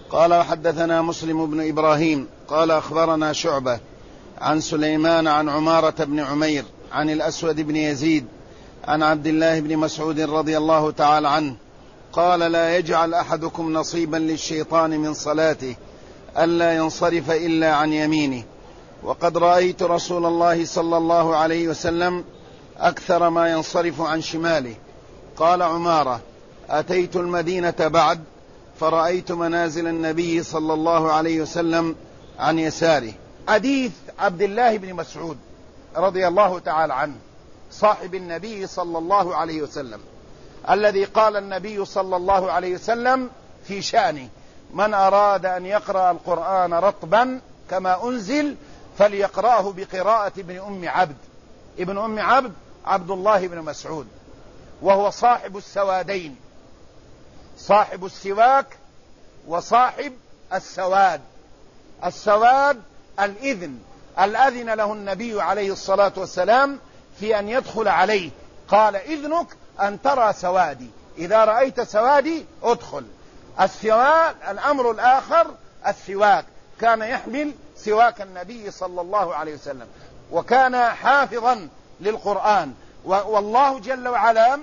قال وحدثنا مسلم بن إبراهيم قال أخبرنا شعبة عن سليمان عن عمارة بن عمير عن الأسود بن يزيد عن عبد الله بن مسعود رضي الله تعالى عنه قال لا يجعل أحدكم نصيبا للشيطان من صلاته ألا ينصرف إلا عن يمينه. وقد رأيت رسول الله صلى الله عليه وسلم أكثر ما ينصرف عن شماله. قال عمارة أتيت المدينة بعد فرأيت منازل النبي صلى الله عليه وسلم عن يساره. حديث عبد الله بن مسعود رضي الله تعالى عنه صاحب النبي صلى الله عليه وسلم الذي قال النبي صلى الله عليه وسلم في شأنه من أراد أن يقرأ القرآن رطبا كما أنزل فليقرأه بقراءة ابن أم عبد. ابن أم عبد عبد الله بن مسعود، وهو صاحب السوادين، صاحب السواك وصاحب السواد. السواد الأذن له النبي عليه الصلاة والسلام في أن يدخل عليه، قال إذنك أن ترى سوادي، إذا رأيت سوادي ادخل. السواك الأمر الآخر السواك، كان يحمل سواك النبي صلى الله عليه وسلم وكان حافظا للقرآن. والله جل وعلا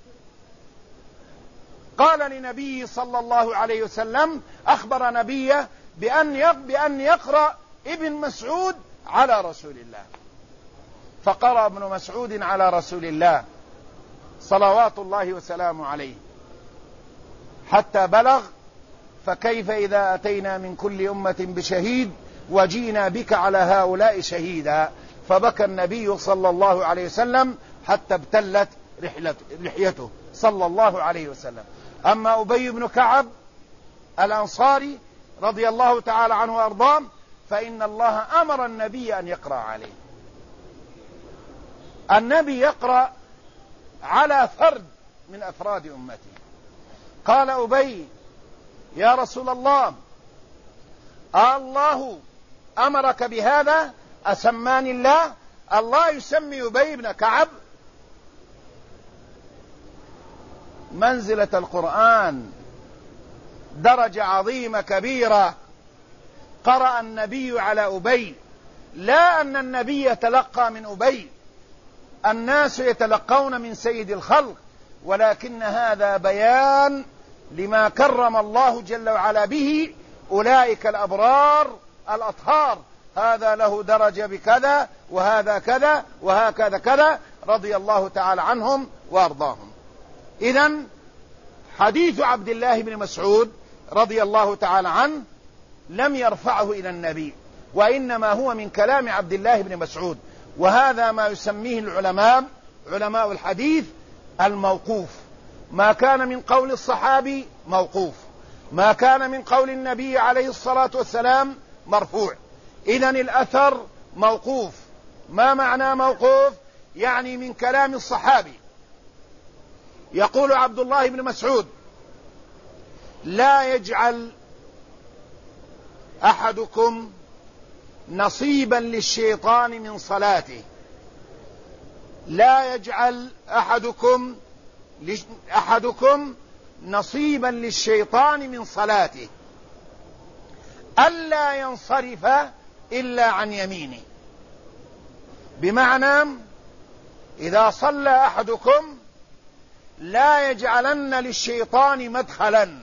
قال لنبيه صلى الله عليه وسلم أخبر نبيه بأن يقرأ ابن مسعود على رسول الله، فقرأ ابن مسعود على رسول الله صلوات الله وسلامه عليه حتى بلغ فكيف إذا أتينا من كل أمة بشهيد وجينا بك على هؤلاء شهيدا. فبكى النبي صلى الله عليه وسلم حتى ابتلت لحيته صلى الله عليه وسلم. أما أبي بن كعب الأنصاري رضي الله تعالى عنه وأرضاه فإن الله أمر النبي أن يقرأ عليه. النبي يقرأ على فرد من أفراد أمته. قال أبي يا رسول الله الله أمرك بهذا؟ أسماني الله؟ الله يسمي أبي بن كعب؟ منزلة القرآن درجة عظيمة كبيرة. قرأ النبي على أبي، لا أن النبي يتلقى من أبي، الناس يتلقون من سيد الخلق، ولكن هذا بيان لما كرم الله جل وعلا به أولئك الأبرار الأطهار، هذا له درجة بكذا وهذا كذا وهكذا كذا، رضي الله تعالى عنهم وأرضاهم. إذن حديث عبد الله بن مسعود رضي الله تعالى عنه لم يرفعه إلى النبي، وإنما هو من كلام عبد الله بن مسعود، وهذا ما يسميه العلماء علماء الحديث الموقوف. ما كان من قول الصحابي موقوف، ما كان من قول النبي عليه الصلاة والسلام مرفوع. إذن الأثر موقوف. ما معنى موقوف؟ يعني من كلام الصحابي. يقول عبد الله بن مسعود لا يجعل أحدكم نصيبا للشيطان من صلاته، لا يجعل أحدكم نصيبا للشيطان من صلاته ألا ينصرف إلا عن يمينه. بمعنى إذا صلى أحدكم لا يجعلن للشيطان مدخلا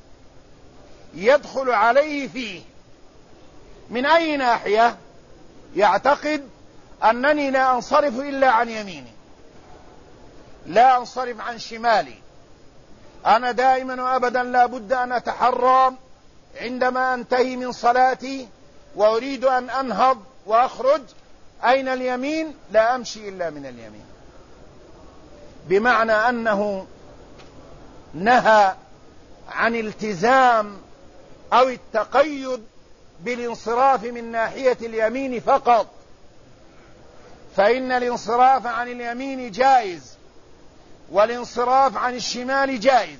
يدخل عليه فيه. من أي ناحية؟ يعتقد أنني لا أنصرف إلا عن يميني، لا أنصرف عن شمالي، أنا دائما وأبدا لا بد أن أتحرى عندما أنتهي من صلاتي وأريد أن أنهض وأخرج، أين اليمين؟ لا أمشي إلا من اليمين. بمعنى أنه نهى عن التزام أو التقيد بالانصراف من ناحية اليمين فقط، فإن الانصراف عن اليمين جائز والانصراف عن الشمال جائز.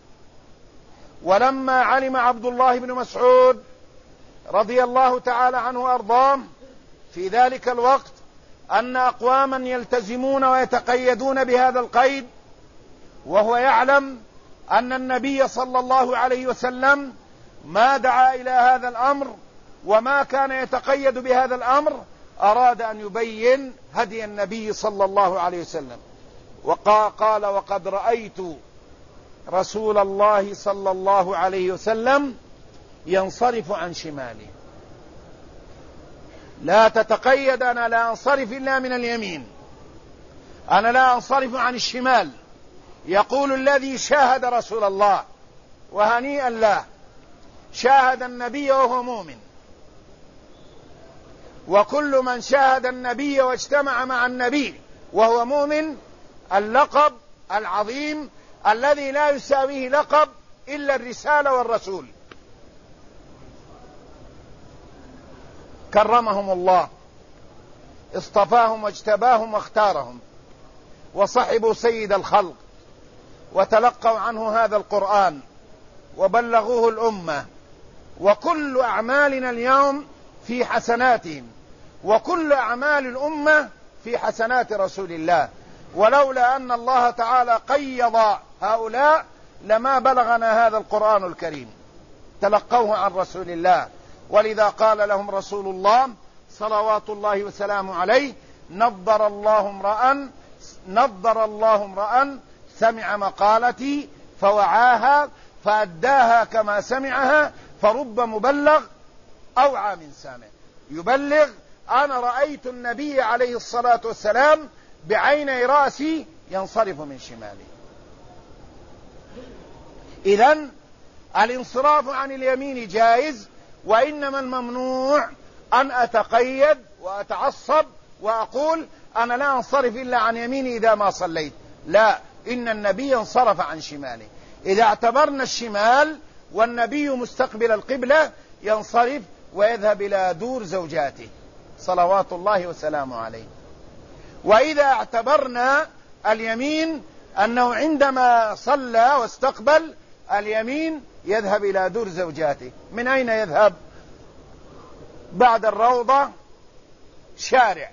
ولما علم عبد الله بن مسعود رضي الله تعالى عنه وأرضاه في ذلك الوقت أن أقواما يلتزمون ويتقيدون بهذا القيد، وهو يعلم أن النبي صلى الله عليه وسلم ما دعا إلى هذا الأمر وما كان يتقيد بهذا الأمر، أراد أن يبين هدي النبي صلى الله عليه وسلم، وقال وقد رأيت رسول الله صلى الله عليه وسلم ينصرف عن شماله. لا تتقيد أنا لا أنصرف إلا من اليمين، أنا لا أنصرف عن الشمال. يقول الذي شاهد رسول الله، وهنيئا له، شاهد النبي وهو مؤمن، وكل من شاهد النبي واجتمع مع النبي وهو مؤمن اللقب العظيم الذي لا يساويه لقب إلا الرسالة والرسول، كرمهم الله، اصطفاهم واجتباهم واختارهم، وصحبوا سيد الخلق، وتلقوا عنه هذا القرآن وبلغوه الأمة، وكل أعمالنا اليوم في حسناتهم، وكل أعمال الأمة في حسنات رسول الله. ولولا أن الله تعالى قيض هؤلاء لما بلغنا هذا القرآن الكريم، تلقوه عن رسول الله. ولذا قال لهم رسول الله صلوات الله وسلامه عليه: نضر الله امرأ سمع مقالتي فوعاها فأداها كما سمعها، فرب مبلغ أوعى من سامع. يبلغ: أنا رأيت النبي عليه الصلاة والسلام بعيني رأسي ينصرف من شمالي. إذن الانصراف عن اليمين جائز، وإنما الممنوع أن أتقيد وأتعصب وأقول أنا لا أنصرف إلا عن يميني إذا ما صليت. لا، إن النبي انصرف عن شماله. إذا اعتبرنا الشمال والنبي مستقبل القبلة ينصرف ويذهب إلى دور زوجاته صلوات الله وسلامه عليه. وإذا اعتبرنا اليمين أنه عندما صلى واستقبل اليمين يذهب إلى دور زوجاته. من أين يذهب؟ بعد الروضة شارع،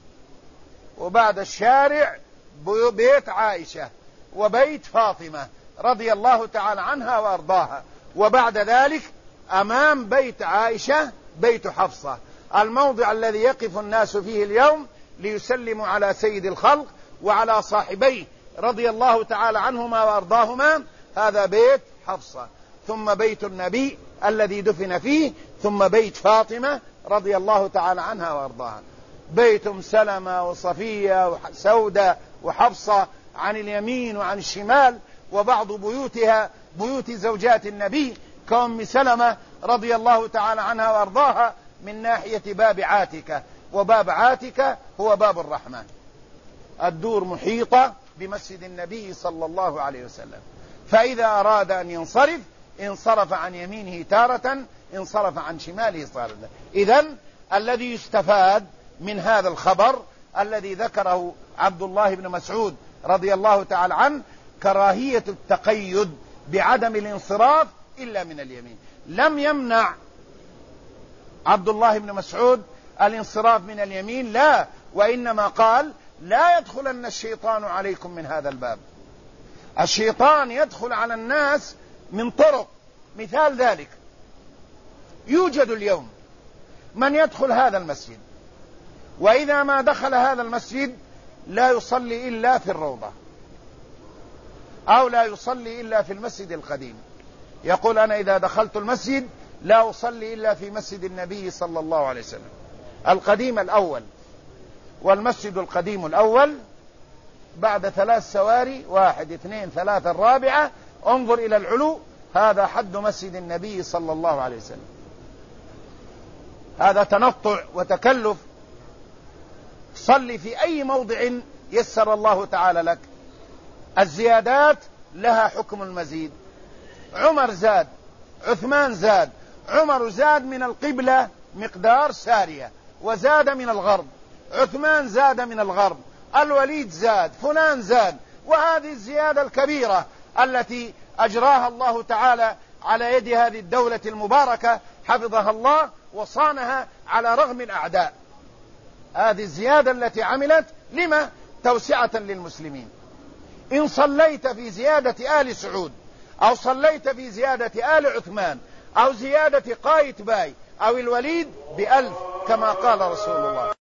وبعد الشارع بيت عائشة وبيت فاطمة رضي الله تعالى عنها وأرضاها، وبعد ذلك أمام بيت عائشة بيت حفصة، الموضع الذي يقف الناس فيه اليوم ليسلموا على سيد الخلق وعلى صاحبيه رضي الله تعالى عنهما وأرضاهما. هذا بيت حفصة، ثم بيت النبي الذي دفن فيه، ثم بيت فاطمة رضي الله تعالى عنها وأرضاها. بيت أم سلمة وصفية وسودة وحفصة عن اليمين وعن الشمال، وبعض بيوتها بيوت زوجات النبي كأم سلمة رضي الله تعالى عنها وأرضاها من ناحية باب عاتكة، وباب عاتكة هو باب الرحمن. الدور محيطة بمسجد النبي صلى الله عليه وسلم. فإذا أراد أن ينصرف انصرف عن يمينه تارة، انصرف عن شماله تارة. إذن الذي يستفاد من هذا الخبر الذي ذكره عبد الله بن مسعود رضي الله تعالى عنه كراهية التقيد بعدم الانصراف إلا من اليمين. لم يمنع عبد الله بن مسعود الانصراف من اليمين، لا، وإنما قال: لا يدخلن الشيطان عليكم من هذا الباب. الشيطان يدخل على الناس من طرق، مثال ذلك يوجد اليوم من يدخل هذا المسجد، وإذا ما دخل هذا المسجد لا يصلي إلا في الروضة، أو لا يصلي إلا في المسجد القديم. يقول: أنا إذا دخلت المسجد لا أصلي إلا في مسجد النبي صلى الله عليه وسلم القديم الأول. والمسجد القديم الأول بعد 3 سواري، 1 2 3 الرابعة، انظر إلى العلو، هذا حد مسجد النبي صلى الله عليه وسلم. هذا تنطع وتكلف. صلي في أي موضع يسر الله تعالى لك. الزيادات لها حكم المزيد. عمر زاد، عثمان زاد، عمر زاد من القبلة مقدار سارية وزاد من الغرب، عثمان زاد من الغرب، الوليد زاد، فلان زاد. وهذه الزيادة الكبيرة التي أجراها الله تعالى على يد هذه الدولة المباركة حفظها الله وصانها على رغم الأعداء. هذه الزيادة التي عملت لما؟ توسعة للمسلمين. إن صليت في زيادة آل سعود، أو صليت في زيادة آل عثمان، أو زيادة قايتباي أو الوليد ب1000 كما قال رسول الله.